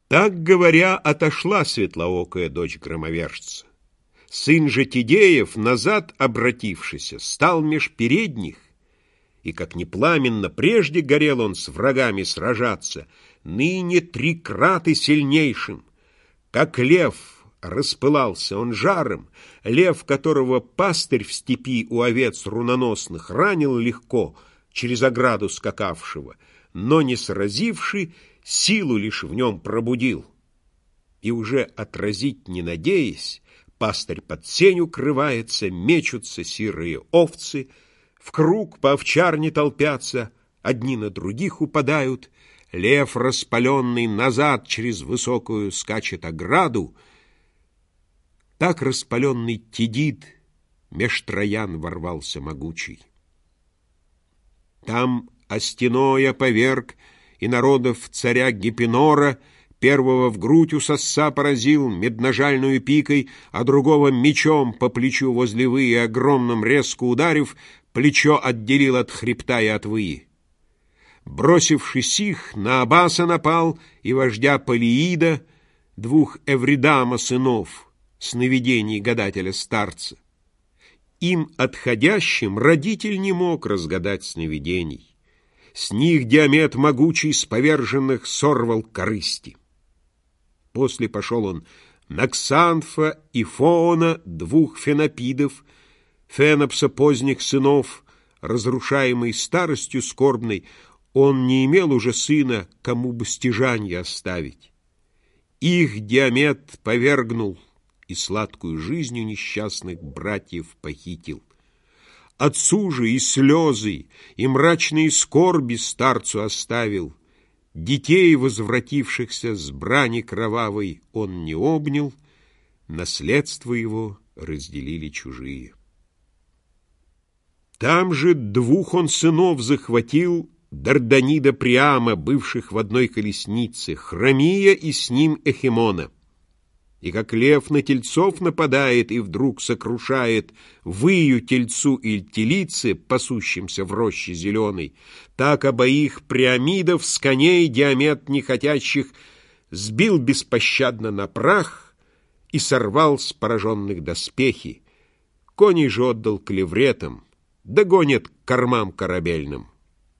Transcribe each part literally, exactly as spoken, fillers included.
Так говоря, отошла светлоокая дочь громовержца. Сын же Тидеев, назад обратившийся, стал меж передних, и, как не пламенно прежде горел он с врагами сражаться, ныне трикраты сильнейшим. Как лев распылался он жаром, лев, которого пастырь в степи у овец руноносных ранил легко, через ограду скакавшего, но, не сразивший, силу лишь в нем пробудил. И уже отразить не надеясь, пастырь под сень укрывается, мечутся сирые овцы, в круг по овчарне толпятся, одни на других упадают, лев, распаленный, назад через высокую скачет ограду. Так распаленный Тидид меж троян ворвался могучий. Там Астиноя поверг и народов царя Гипинора, первого в грудь у сосца поразил медножальную пикой, а другого мечом по плечу возле выи, огромным резко ударив, плечо отделил от хребта и от выи. Бросившись их, на Абаса напал и вождя Полиида, двух Эвридама сынов, сновидений гадателя-старца. Им отходящим родитель не мог разгадать сновидений. С них Диамет могучий с поверженных сорвал корысти. После пошел он на Ксанфа и Фоона, двух фенопидов, Фенопса поздних сынов, разрушаемый старостью скорбной, он не имел уже сына, кому бы стяжанье оставить. Их Диамет повергнул и сладкую жизнью несчастных братьев похитил. Отцу же и слезы, и мрачные скорби старцу оставил. Детей, возвратившихся с брани кровавой, он не обнял, наследство его разделили чужие. Там же двух он сынов захватил, Дарданида Приама, бывших в одной колеснице, Хромия и с ним Эхимона. И как лев на тельцов нападает и вдруг сокрушает выю тельцу и телице, пасущимся в роще зеленой, так обоих Приамидов с коней Диамет нехотящих сбил беспощадно на прах и сорвал с пораженных доспехи. Коней же отдал клевретам, догонят к кормам корабельным.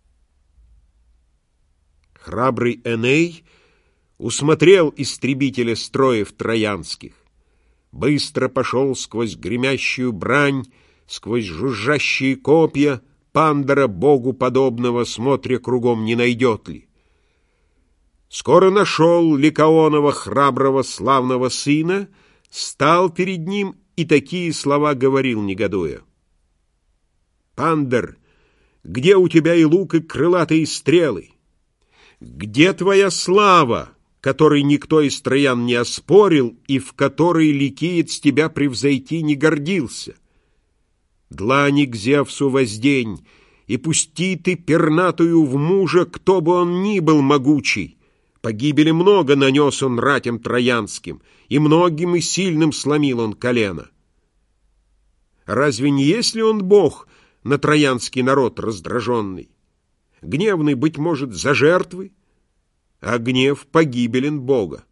Храбрый Эней усмотрел истребителя строев троянских. Быстро пошел сквозь гремящую брань, сквозь жужжащие копья, Пандора, богу подобного, смотря кругом, не найдет ли. Скоро нашел Ликаонова храброго славного сына, стал перед ним и такие слова говорил, негодуя. «Пандор, где у тебя и лук, и крылатые стрелы? Где твоя слава, который никто из троян не оспорил и в которой ликиец тебя превзойти не гордился? Длани к Зевсу воздень, и пусти ты пернатую в мужа, кто бы он ни был могучий. Погибели много нанес он ратям троянским, и многим и сильным сломил он колено. Разве не есть ли он бог на троянский народ раздраженный? Гневный, быть может, за жертвы, а гнев погибелен Бога.